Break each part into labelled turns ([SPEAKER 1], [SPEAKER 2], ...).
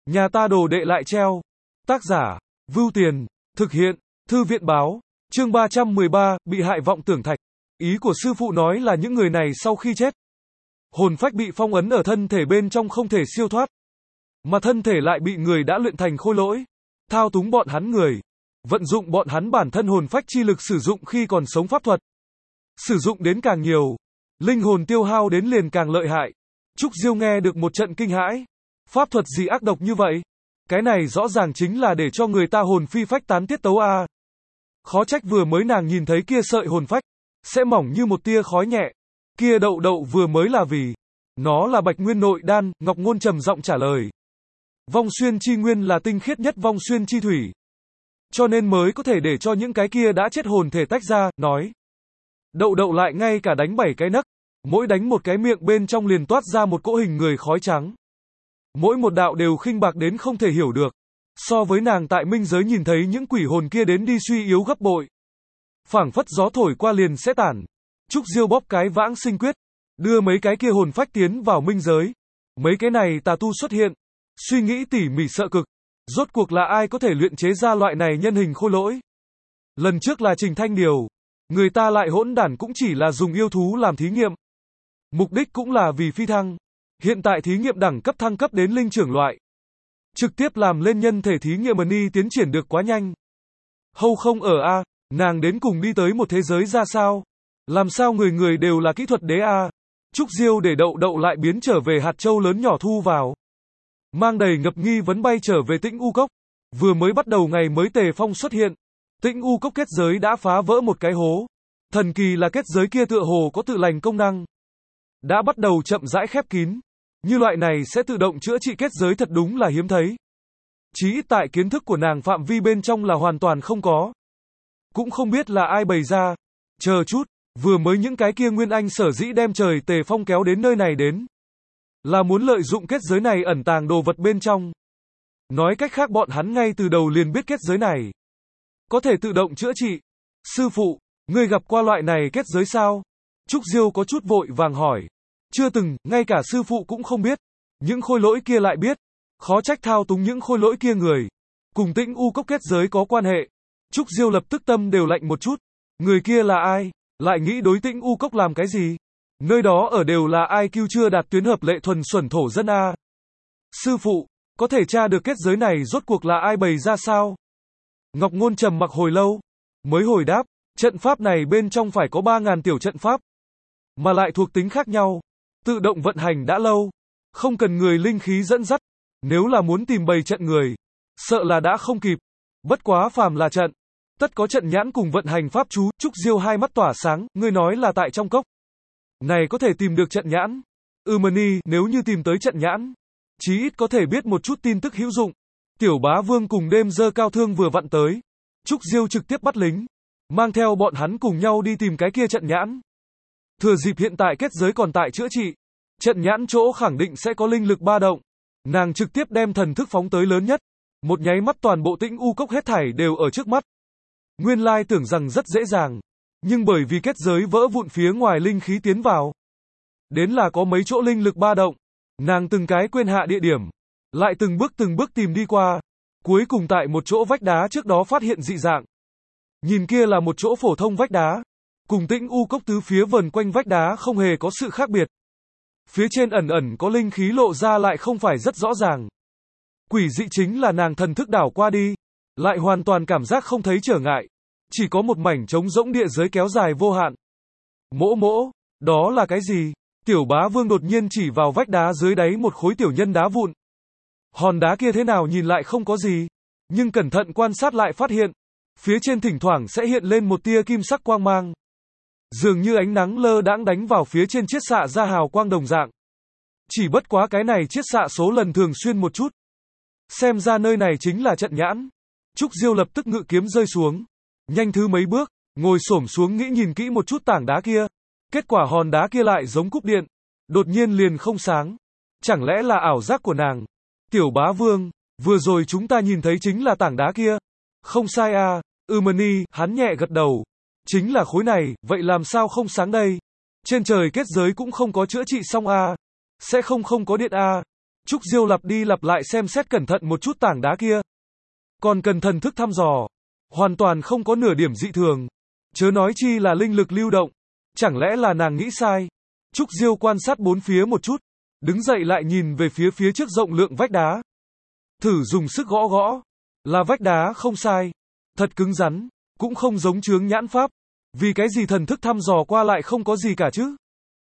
[SPEAKER 1] Nhà ta đồ đệ lại treo. Tác giả, Vưu Tiền, thực hiện, Thư viện báo, chương 313, bị hại vọng tưởng thạch. Ý của sư phụ nói là những người này sau khi chết, hồn phách bị phong ấn ở thân thể bên trong không thể siêu thoát. Mà thân thể lại bị người đã luyện thành khôi lỗi, thao túng bọn hắn người, vận dụng bọn hắn bản thân hồn phách chi lực sử dụng khi còn sống pháp thuật. Sử dụng đến càng nhiều, linh hồn tiêu hao đến liền càng lợi hại. Trúc Diêu nghe được một trận kinh hãi. Pháp thuật gì ác độc như vậy? Cái này rõ ràng chính là để cho người ta hồn phi phách tán tiết tấu a. Khó trách vừa mới nàng nhìn thấy kia sợi hồn phách, sẽ mỏng như một tia khói nhẹ. Kia đậu đậu vừa mới là vì nó là Bạch Nguyên nội đan, Ngọc Ngôn trầm giọng trả lời. Vong xuyên chi nguyên là tinh khiết nhất vong xuyên chi thủy, cho nên mới có thể để cho những cái kia đã chết hồn thể tách ra, nói. Đậu đậu lại ngay cả đánh 7 cái nấc, mỗi đánh một cái miệng bên trong liền toát ra một cỗ hình người khói trắng. Mỗi một đạo đều khinh bạc đến không thể hiểu được. So với nàng tại minh giới nhìn thấy những quỷ hồn kia đến đi suy yếu gấp bội. Phảng phất gió thổi qua liền sẽ tản. Trúc Diêu bóp cái vãng sinh quyết, đưa mấy cái kia hồn phách tiến vào minh giới. Mấy cái này tà tu xuất hiện, suy nghĩ tỉ mỉ sợ cực. Rốt cuộc là ai có thể luyện chế ra loại này nhân hình khôi lỗi? Lần trước là Trình Thanh Điều, người ta lại hỗn đản cũng chỉ là dùng yêu thú làm thí nghiệm. Mục đích cũng là vì phi thăng. Hiện tại thí nghiệm đẳng cấp thăng cấp đến linh trưởng loại. Trực tiếp làm lên nhân thể thí nghiệm Mani tiến triển được quá nhanh. Hâu không ở a, nàng đến cùng đi tới một thế giới ra sao? Làm sao người người đều là kỹ thuật đế a? Trúc Diêu để đậu đậu lại biến trở về hạt châu lớn nhỏ thu vào. Mang đầy ngập nghi vấn bay trở về Tĩnh U Cốc. Vừa mới bắt đầu ngày mới Tề Phong xuất hiện, Tĩnh U Cốc kết giới đã phá vỡ một cái hố. Thần kỳ là kết giới kia tựa hồ có tự lành công năng, đã bắt đầu chậm rãi khép kín. Như loại này sẽ tự động chữa trị kết giới thật đúng là hiếm thấy. Chí ít tại kiến thức của nàng phạm vi bên trong là hoàn toàn không có. Cũng không biết là ai bày ra. Chờ chút, vừa mới những cái kia Nguyên Anh sở dĩ đem trời Tề Phong kéo đến nơi này đến, là muốn lợi dụng kết giới này ẩn tàng đồ vật bên trong. Nói cách khác bọn hắn ngay từ đầu liền biết kết giới này có thể tự động chữa trị. Sư phụ, ngươi gặp qua loại này kết giới sao? Trúc Diêu có chút vội vàng hỏi. Chưa từng, ngay cả sư phụ cũng không biết. Những khôi lỗi kia lại biết. Khó trách thao túng những khôi lỗi kia người cùng Tĩnh U Cốc kết giới có quan hệ. Trúc Diêu lập tức tâm đều lạnh một chút. Người kia là ai? Lại nghĩ đối Tĩnh U Cốc làm cái gì? Nơi đó ở đều là IQ chưa đạt tuyến hợp lệ thuần xuẩn thổ dân a. Sư phụ, có thể tra được kết giới này rốt cuộc là ai bày ra sao? Ngọc Ngôn trầm mặc hồi lâu, mới hồi đáp, trận pháp này bên trong phải có 3.000 tiểu trận pháp, mà lại thuộc tính khác nhau, tự động vận hành đã lâu, không cần người linh khí dẫn dắt. Nếu là muốn tìm bày trận người, sợ là đã không kịp. Bất quá phàm là trận, tất có trận nhãn cùng vận hành pháp chú. Trúc Diêu hai mắt tỏa sáng, ngươi nói là tại trong cốc này có thể tìm được trận nhãn. Mani, nếu như tìm tới trận nhãn, chí ít có thể biết một chút tin tức hữu dụng. Tiểu Bá Vương cùng đêm dơ cao thương vừa vặn tới. Trúc Diêu trực tiếp bắt lính, mang theo bọn hắn cùng nhau đi tìm cái kia trận nhãn. Thừa dịp hiện tại kết giới còn tại chữa trị, trận nhãn chỗ khẳng định sẽ có linh lực ba động. Nàng trực tiếp đem thần thức phóng tới lớn nhất. Một nháy mắt toàn bộ Tĩnh U Cốc hết thảy đều ở trước mắt. Nguyên lai tưởng rằng rất dễ dàng, nhưng bởi vì kết giới vỡ vụn phía ngoài linh khí tiến vào, đến là có mấy chỗ linh lực ba động. Nàng từng cái quên hạ địa điểm, lại từng bước tìm đi qua. Cuối cùng tại một chỗ vách đá trước đó phát hiện dị dạng. Nhìn kia là một chỗ phổ thông vách đá, cùng Tĩnh U Cốc tứ phía vần quanh vách đá không hề có sự khác biệt. Phía trên ẩn ẩn có linh khí lộ ra lại không phải rất rõ ràng. Quỷ dị chính là nàng thần thức đảo qua đi, lại hoàn toàn cảm giác không thấy trở ngại. Chỉ có một mảnh trống rỗng địa giới kéo dài vô hạn. Mỗ mỗ, đó là cái gì? Tiểu Bá Vương đột nhiên chỉ vào vách đá dưới đáy một khối tiểu nhân đá vụn. Hòn đá kia thế nào nhìn lại không có gì, nhưng cẩn thận quan sát lại phát hiện, phía trên thỉnh thoảng sẽ hiện lên một tia kim sắc quang mang. Dường như ánh nắng lơ đãng đánh vào phía trên chiết xạ ra hào quang đồng dạng. Chỉ bất quá cái này chiết xạ số lần thường xuyên một chút. Xem ra nơi này chính là trận nhãn. Trúc Diêu lập tức ngự kiếm rơi xuống, nhanh thứ mấy bước, ngồi xổm xuống nghĩ nhìn kỹ một chút tảng đá kia. Kết quả hòn đá kia lại giống cúp điện, đột nhiên liền không sáng. Chẳng lẽ là ảo giác của nàng? Tiểu Bá Vương, vừa rồi chúng ta nhìn thấy chính là tảng đá kia. Không sai à, Mani, hắn nhẹ gật đầu. Chính là khối này, vậy làm sao không sáng đây? Trên trời kết giới cũng không có chữa trị xong à? Sẽ không có điện à? Trúc Diêu lặp đi lặp lại xem xét cẩn thận một chút tảng đá kia. Còn cần thần thức thăm dò. Hoàn toàn không có nửa điểm dị thường. Chớ nói chi là linh lực lưu động. Chẳng lẽ là nàng nghĩ sai? Trúc Diêu quan sát bốn phía một chút. Đứng dậy lại nhìn về phía trước rộng lượng vách đá. Thử dùng sức gõ gõ. Là vách đá không sai. Thật cứng rắn. Cũng không giống chướng nhãn pháp. Vì cái gì thần thức thăm dò qua lại không có gì cả chứ?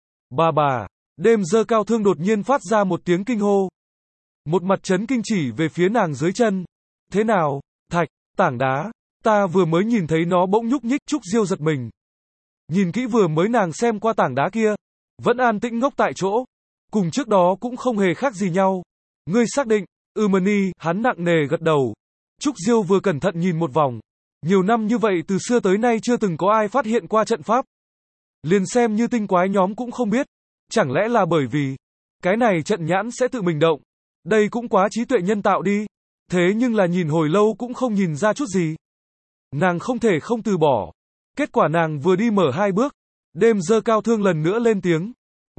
[SPEAKER 1] Bà, Đêm Dơ Cao Thương đột nhiên phát ra một tiếng kinh hô. Một mặt chấn kinh chỉ về phía nàng dưới chân. Thế nào? Thạch, tảng đá. Ta vừa mới nhìn thấy nó bỗng nhúc nhích. Trúc Diêu giật mình. Nhìn kỹ vừa mới nàng xem qua tảng đá kia. Vẫn an tĩnh ngốc tại chỗ. Cùng trước đó cũng không hề khác gì nhau. Ngươi xác định? Mani, hắn nặng nề gật đầu. Trúc Diêu vừa cẩn thận nhìn một vòng. Nhiều năm như vậy từ xưa tới nay chưa từng có ai phát hiện qua trận pháp. Liền xem như tinh quái nhóm cũng không biết. Chẳng lẽ là bởi vì cái này trận nhãn sẽ tự mình động. Đây cũng quá trí tuệ nhân tạo đi. Thế nhưng là nhìn hồi lâu cũng không nhìn ra chút gì. Nàng không thể không từ bỏ. Kết quả nàng vừa đi mở 2 bước. Đêm Dơ Cao Thương lần nữa lên tiếng.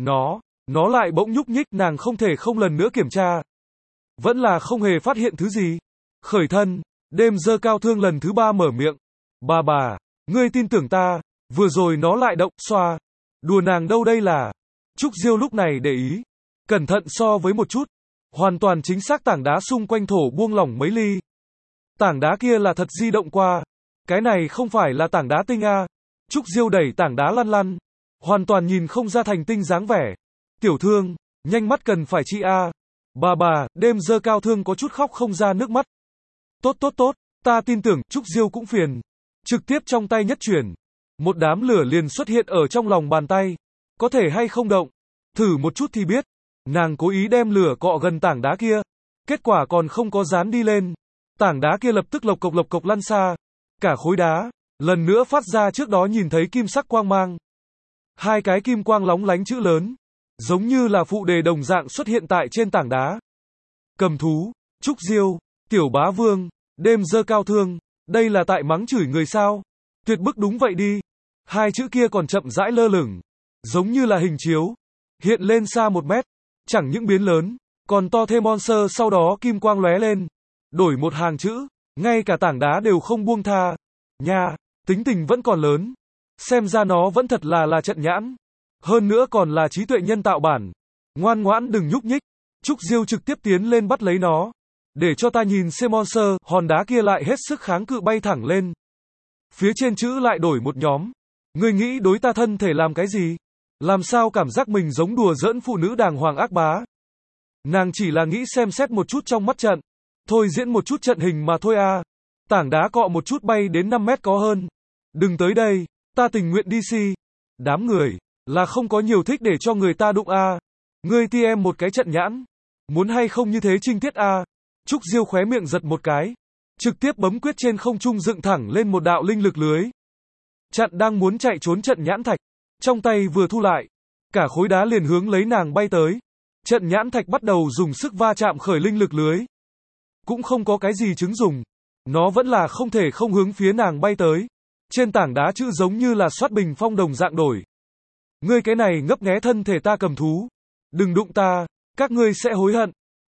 [SPEAKER 1] Nó lại bỗng nhúc nhích, nàng không thể không lần nữa kiểm tra. Vẫn là không hề phát hiện thứ gì. Khởi thân, Đêm Dơ Cao Thương lần thứ 3 mở miệng. Bà, ngươi tin tưởng ta, vừa rồi nó lại động, xoa. Đùa nàng đâu đây là. Trúc Diêu lúc này để ý. Cẩn thận so với một chút. Hoàn toàn chính xác tảng đá xung quanh thổ buông lỏng mấy ly. Tảng đá kia là thật di động qua. Cái này không phải là tảng đá tinh a. Trúc Diêu đẩy tảng đá lăn lăn. Hoàn toàn nhìn không ra thành tinh dáng vẻ. Tiểu Thương, nhanh mắt cần phải chi a. Bà, Đêm Dơ Cao Thương có chút khóc không ra nước mắt. Tốt, ta tin tưởng. Trúc Diêu cũng phiền. Trực tiếp trong tay nhất chuyển. Một đám lửa liền xuất hiện ở trong lòng bàn tay. Có thể hay không động? Thử một chút thì biết. Nàng cố ý đem lửa cọ gần tảng đá kia. Kết quả còn không có dán đi lên. Tảng đá kia lập tức lộc cộc lăn xa. Cả khối đá, lần nữa phát ra trước đó nhìn thấy kim sắc quang mang. 2 cái kim quang lóng lánh chữ lớn. Giống như là phụ đề đồng dạng xuất hiện tại trên tảng đá. Cầm thú, Trúc Diêu, Tiểu Bá Vương, Đêm Dơ Cao Thương. Đây là tại mắng chửi người sao? Tuyệt bức đúng vậy đi. 2 chữ kia còn chậm rãi lơ lửng. Giống như là hình chiếu. Hiện lên xa 1 mét. Chẳng những biến lớn. Còn to thêm monster, sau đó kim quang lóe lên. Đổi một hàng chữ. Ngay cả tảng đá đều không buông tha. Nha, tính tình vẫn còn lớn. Xem ra nó vẫn thật là trận nhãn. Hơn nữa còn là trí tuệ nhân tạo bản. Ngoan ngoãn đừng nhúc nhích. Trúc Diêu trực tiếp tiến lên bắt lấy nó. Để cho ta nhìn xem monster. Hòn đá kia lại hết sức kháng cự bay thẳng lên. Phía trên chữ lại đổi một nhóm. Ngươi nghĩ đối ta thân thể làm cái gì? Làm sao cảm giác mình giống đùa giỡn phụ nữ đàng hoàng ác bá? Nàng chỉ là nghĩ xem xét một chút trong mắt trận. Thôi diễn một chút trận hình mà thôi a. Tảng đá cọ một chút bay đến 5 mét có hơn. Đừng tới đây, ta tình nguyện đi si. Đám người, là không có nhiều thích để cho người ta đụng a. Ngươi ti em một cái trận nhãn. Muốn hay không như thế trinh tiết a. Trúc Diêu khóe miệng giật một cái. Trực tiếp bấm quyết trên không trung dựng thẳng lên một đạo linh lực lưới. Chặn đang muốn chạy trốn trận nhãn thạch. Trong tay vừa thu lại. Cả khối đá liền hướng lấy nàng bay tới. Trận nhãn thạch bắt đầu dùng sức va chạm khởi linh lực lưới. Cũng không có cái gì chứng dùng. Nó vẫn là không thể không hướng phía nàng bay tới. Trên tảng đá chữ giống như là xoát bình phong đồng dạng đổi. Ngươi cái này ngấp nghé thân thể ta cầm thú. Đừng đụng ta, các ngươi sẽ hối hận.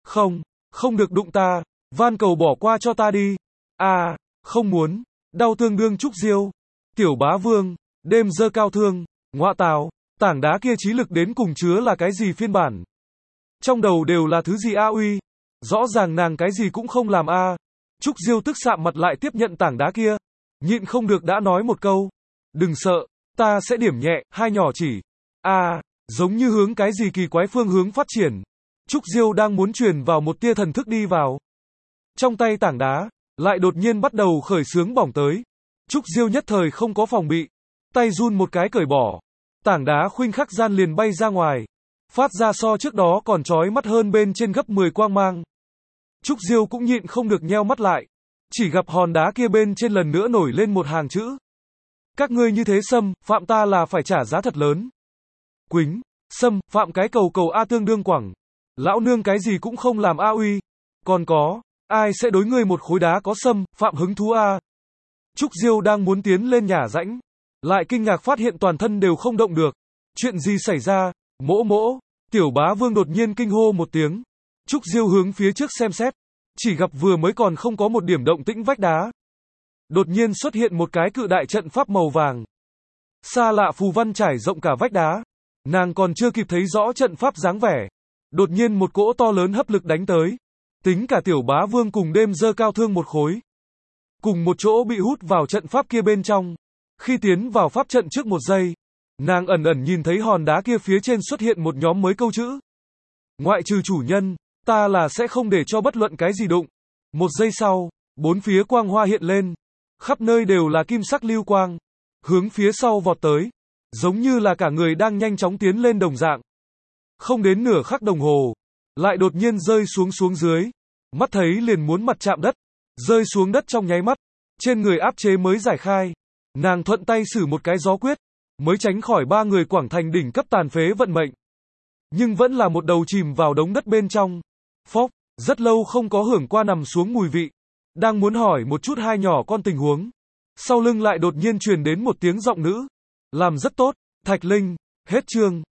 [SPEAKER 1] Không được đụng ta, van cầu bỏ qua cho ta đi. Không muốn, đau tương đương Trúc Diêu. Tiểu Bá Vương, Đêm Dơ Cao Thương, ngọa tào, tảng đá kia trí lực đến cùng chứa là cái gì phiên bản? Trong đầu đều là thứ gì a uy? Rõ ràng nàng cái gì cũng không làm a. Trúc Diêu tức sạm mặt lại tiếp nhận tảng đá kia. Nhịn không được đã nói một câu. Đừng sợ, ta sẽ điểm nhẹ, 2 nhỏ chỉ. Giống như hướng cái gì kỳ quái phương hướng phát triển. Trúc Diêu đang muốn truyền vào một tia thần thức đi vào. Trong tay tảng đá, lại đột nhiên bắt đầu khởi xướng bỏng tới. Trúc Diêu nhất thời không có phòng bị. Tay run một cái cởi bỏ. Tảng đá khuynh khắc gian liền bay ra ngoài. Phát ra so trước đó còn chói mắt hơn bên trên gấp 10 quang mang. Trúc Diêu cũng nhịn không được nheo mắt lại. Chỉ gặp hòn đá kia bên trên lần nữa nổi lên một hàng chữ. Các ngươi như thế xâm, phạm ta là phải trả giá thật lớn. Quýnh, xâm, phạm cái cầu a tương đương quẳng. Lão nương cái gì cũng không làm a uy. Còn có, ai sẽ đối ngươi một khối đá có xâm, phạm hứng thú a. Trúc Diêu đang muốn tiến lên nhả rãnh. Lại kinh ngạc phát hiện toàn thân đều không động được. Chuyện gì xảy ra? Mỗ, Tiểu Bá Vương đột nhiên kinh hô một tiếng. Trúc Diêu hướng phía trước xem xét, chỉ gặp vừa mới còn không có một điểm động tĩnh vách đá. Đột nhiên xuất hiện một cái cự đại trận pháp màu vàng. Xa lạ phù văn trải rộng cả vách đá. Nàng còn chưa kịp thấy rõ trận pháp dáng vẻ. Đột nhiên một cỗ to lớn hấp lực đánh tới. Tính cả Tiểu Bá Vương cùng đêm dơ cao thương một khối. Cùng một chỗ bị hút vào trận pháp kia bên trong. Khi tiến vào pháp trận trước một giây, nàng ẩn ẩn nhìn thấy hòn đá kia phía trên xuất hiện một nhóm mới câu chữ. Ngoại trừ chủ nhân, ta là sẽ không để cho bất luận cái gì đụng. Một giây sau, bốn phía quang hoa hiện lên. Khắp nơi đều là kim sắc lưu quang. Hướng phía sau vọt tới. Giống như là cả người đang nhanh chóng tiến lên đồng dạng. Không đến nửa khắc đồng hồ. Lại đột nhiên rơi xuống dưới. Mắt thấy liền muốn mặt chạm đất. Rơi xuống đất trong nháy mắt. Trên người áp chế mới giải khai. Nàng thuận tay sử một cái gió quyết. Mới tránh khỏi ba người Quảng Thành đỉnh cấp tàn phế vận mệnh. Nhưng vẫn là một đầu chìm vào đống đất bên trong. Phốc, rất lâu không có hưởng qua nằm xuống mùi vị. Đang muốn hỏi một chút hai nhỏ con tình huống. Sau lưng lại đột nhiên truyền đến một tiếng giọng nữ. Làm rất tốt, Thạch Linh, hết chương.